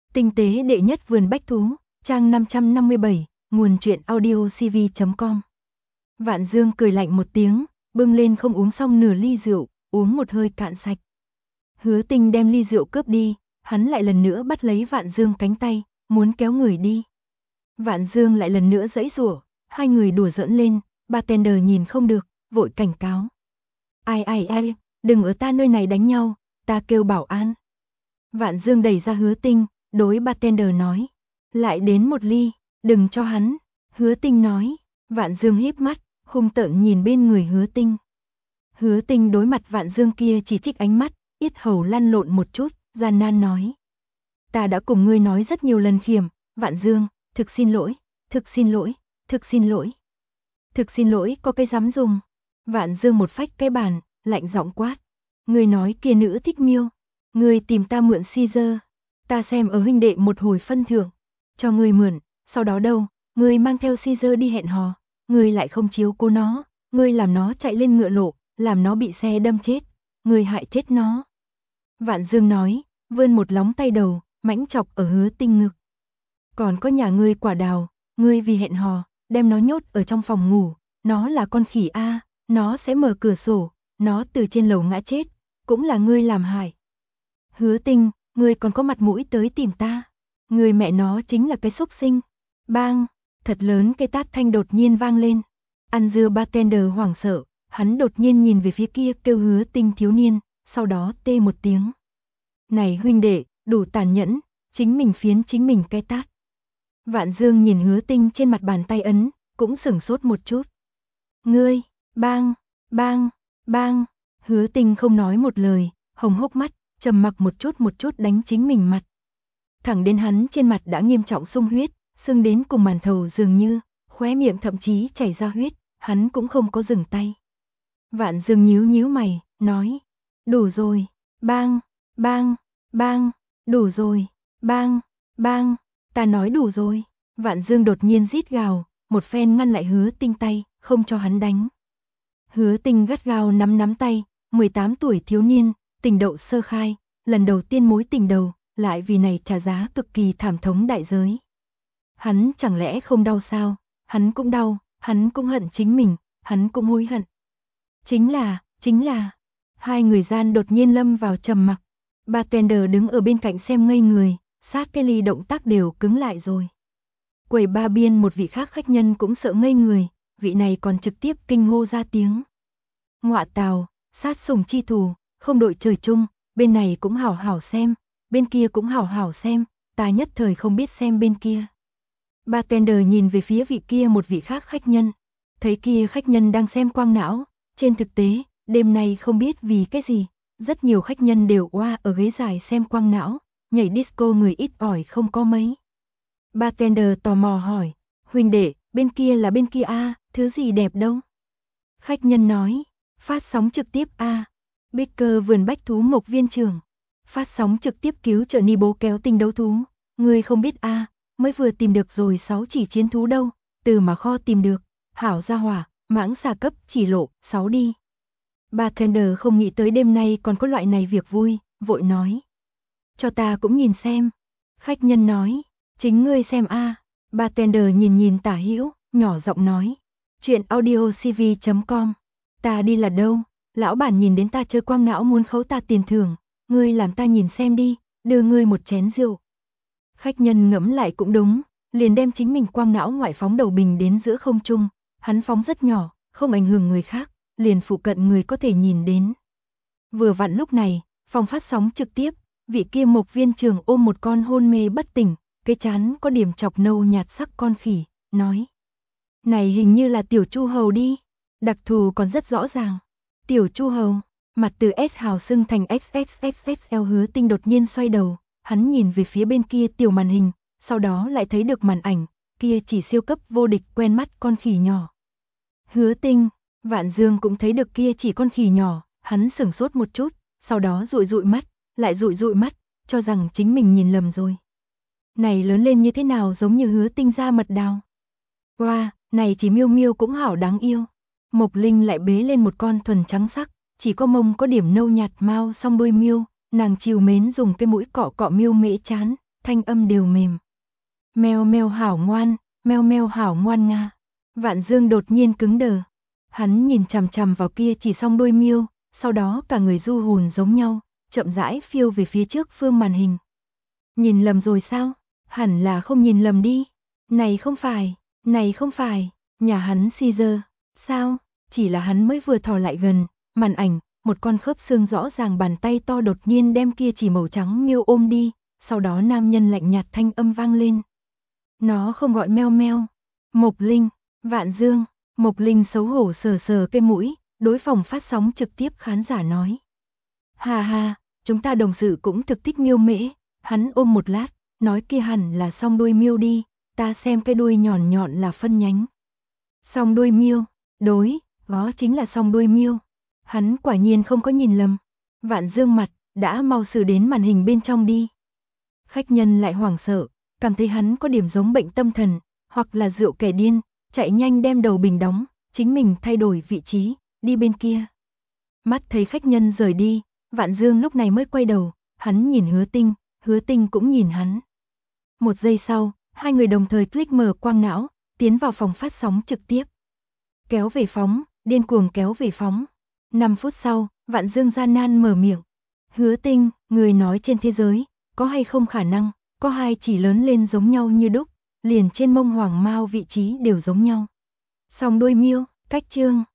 Tinh tế đệ nhất vườn bách thú, trang 557, nguồn truyện audio cv.com. Vạn Dương cười lạnh một tiếng, bưng lên không uống xong nửa ly rượu, uống một hơi cạn sạch. Hứa Tinh đem ly rượu cướp đi, hắn lại lần nữa bắt lấy Vạn Dương cánh tay, muốn kéo người đi. Vạn Dương lại lần nữa giãy giụa, hai người đùa giỡn lên, bartender nhìn không được, vội cảnh cáo. Ai, đừng ở ta nơi này đánh nhau, ta kêu bảo an. Vạn Dương đẩy ra Hứa Tinh, đối bartender nói, lại đến một ly, đừng cho hắn. Hứa Tinh nói, Vạn Dương híp mắt, hung tợn nhìn bên người Hứa Tinh. Hứa Tinh đối mặt Vạn Dương kia chỉ trích ánh mắt, yết hầu lăn lộn một chút, gian nan nói. Ta đã cùng ngươi nói rất nhiều lần khiểm, Vạn Dương, thực xin lỗi, thực xin lỗi, thực xin lỗi. Thực xin lỗi có cái dám dùng. Vạn Dương một phách cái bàn, lạnh giọng quát. Ngươi nói kia nữ thích miêu. Ngươi tìm ta mượn Caesar. Ta xem ở huynh đệ một hồi phân thưởng. Cho ngươi mượn, sau đó đâu, ngươi mang theo Caesar đi hẹn hò. Ngươi lại không chiếu cố nó, ngươi làm nó chạy lên ngựa lộ, làm nó bị xe đâm chết. Ngươi hại chết nó. Vạn Dương nói, vươn một lóng tay đầu, mãnh chọc ở Hứa Tinh ngực. Còn có nhà ngươi Quả Đào, ngươi vì hẹn hò, đem nó nhốt ở trong phòng ngủ, nó là con khỉ a, nó sẽ mở cửa sổ, nó từ trên lầu ngã chết, cũng là ngươi làm hại. Hứa Tinh, ngươi còn có mặt mũi tới tìm ta, ngươi mẹ nó chính là cái xúc sinh. Bang, thật lớn cái tát thanh đột nhiên vang lên. Ăn dưa bartender hoảng sợ, hắn đột nhiên nhìn về phía kia kêu Hứa Tinh thiếu niên, sau đó tê một tiếng. Này huynh đệ, đủ tàn nhẫn, chính mình phiến chính mình cái tát. Vạn Dương nhìn Hứa Tinh trên mặt bàn tay ấn, cũng sửng sốt một chút. Ngươi, bang, bang, Hứa Tinh không nói một lời, hồng hốc mắt, trầm mặc một chút đánh chính mình mặt. Thẳng đến hắn trên mặt đã nghiêm trọng sung huyết, sưng đến cùng màn thầu dường như, khóe miệng thậm chí chảy ra huyết, hắn cũng không có dừng tay. Vạn Dương nhíu mày, nói, đủ rồi, bang, đủ rồi, bang, ta nói đủ rồi. Vạn Dương đột nhiên rít gào, một phen ngăn lại Hứa Tinh tay, không cho hắn đánh. Hứa Tinh gắt gao nắm tay, 18 tuổi thiếu niên, tình đậu sơ khai, lần đầu tiên mối tình đầu, lại vì này trả giá cực kỳ thảm thống đại giới. Hắn chẳng lẽ không đau sao? Hắn cũng đau, hắn cũng hận chính mình, hắn cũng hối hận. Chính là, hai người gian đột nhiên lâm vào trầm mặc. Bartender đứng ở bên cạnh xem ngây người, sát cái ly động tác đều cứng lại rồi. Quầy ba biên một vị khác khách nhân cũng sợ ngây người, vị này còn trực tiếp kinh hô ra tiếng. Ngọa tào, sát sủng chi thù, không đội trời chung, bên này cũng hảo hảo xem, bên kia cũng hảo hảo xem, ta nhất thời không biết xem bên kia. Bartender nhìn về phía vị kia một vị khác khách nhân, thấy kia khách nhân đang xem quang não, trên thực tế, đêm nay không biết vì cái gì, rất nhiều khách nhân đều oa ở ghế dài xem quang não, nhảy disco người ít ỏi không có mấy. Bartender tò mò hỏi, huynh đệ, bên kia là bên kia a, thứ gì đẹp đâu? Khách nhân nói, phát sóng trực tiếp a, Baker vườn bách thú Mộc Viên Trường, phát sóng trực tiếp cứu trợ ni bố kéo tinh đấu thú, ngươi không biết a, mới vừa tìm được rồi 6 chỉ chiến thú đâu, từ mà kho tìm được, hảo gia hỏa, mãng xà cấp chỉ lộ, 6 đi. Bartender không nghĩ tới đêm nay còn có loại này việc vui, vội nói. Cho ta cũng nhìn xem. Khách nhân nói, chính ngươi xem a. Bartender nhìn tả hữu, nhỏ giọng nói. Chuyện audio cv.com. Ta đi là đâu? Lão bản nhìn đến ta chơi quang não muốn khấu ta tiền thưởng. Ngươi làm ta nhìn xem đi, đưa ngươi một chén rượu. Khách nhân ngẫm lại cũng đúng, liền đem chính mình quang não ngoại phóng đầu bình đến giữa không trung. Hắn phóng rất nhỏ, không ảnh hưởng người khác, liền phụ cận người có thể nhìn đến. Vừa vặn lúc này, phòng phát sóng trực tiếp, vị kia Mộc Viên Trường ôm một con hôn mê bất tỉnh, cái trán có điểm chọc nâu nhạt sắc con khỉ, nói. Này hình như là tiểu chu hầu đi, đặc thù còn rất rõ ràng. Tiểu chu hầu, mặt từ S hào xưng thành XXXXL. Hứa Tinh đột nhiên xoay đầu, hắn nhìn về phía bên kia tiểu màn hình, sau đó lại thấy được màn ảnh, kia chỉ siêu cấp vô địch quen mắt con khỉ nhỏ. Hứa Tinh, Vạn Dương cũng thấy được kia chỉ con khỉ nhỏ, hắn sửng sốt một chút, sau đó dụi mắt, lại dụi mắt, cho rằng chính mình nhìn lầm rồi. Này lớn lên như thế nào giống như Hứa Tinh ra mật đào. Wow, này chỉ miêu miêu cũng hảo đáng yêu. Mộc Linh lại bế lên một con thuần trắng sắc, chỉ có mông có điểm nâu nhạt mao song đuôi miêu, nàng chiều mến dùng cái mũi cọ cọ miêu mễ chán, thanh âm đều mềm. Meo meo hảo ngoan, meo meo hảo ngoan nga. Vạn Dương đột nhiên cứng đờ. Hắn nhìn chằm chằm vào kia chỉ song đuôi miêu, sau đó cả người du hồn giống nhau, chậm rãi phiêu về phía trước phương màn hình. Nhìn lầm rồi sao? Hẳn là không nhìn lầm đi. Này không phải, nhà hắn Caesar. Sao? Chỉ là hắn mới vừa thò lại gần, màn ảnh, một con khớp xương rõ ràng bàn tay to đột nhiên đem kia chỉ màu trắng miêu ôm đi, sau đó nam nhân lạnh nhạt thanh âm vang lên. Nó không gọi meo meo. Mộc Linh, Vạn Dương, Mộc Linh xấu hổ sờ sờ cái mũi, đối phòng phát sóng trực tiếp khán giả nói. Hà hà, chúng ta đồng sự cũng thực thích miêu mễ, hắn ôm một lát, nói kia hẳn là song đuôi miêu đi, ta xem cái đuôi nhọn nhọn là phân nhánh. Song đuôi miêu, đối, đó chính là song đuôi miêu. Hắn quả nhiên không có nhìn lầm. Vạn Dương mặt, đã mau xử đến màn hình bên trong đi. Khách nhân lại hoảng sợ, cảm thấy hắn có điểm giống bệnh tâm thần, hoặc là rượu kẻ điên, chạy nhanh đem đầu bình đóng, chính mình thay đổi vị trí, đi bên kia. Mắt thấy khách nhân rời đi, Vạn Dương lúc này mới quay đầu, hắn nhìn Hứa Tinh cũng nhìn hắn. Một giây sau, hai người đồng thời click mở quang não, tiến vào phòng phát sóng trực tiếp. Kéo về phóng, điên cuồng kéo về phóng. 5 phút sau, Vạn Dương gian nan mở miệng. Hứa Tinh, người nói trên thế giới, có hay không khả năng, có hai chỉ lớn lên giống nhau như đúc, liền trên mông hoàng mao vị trí đều giống nhau. Song đuôi miêu, cách chương.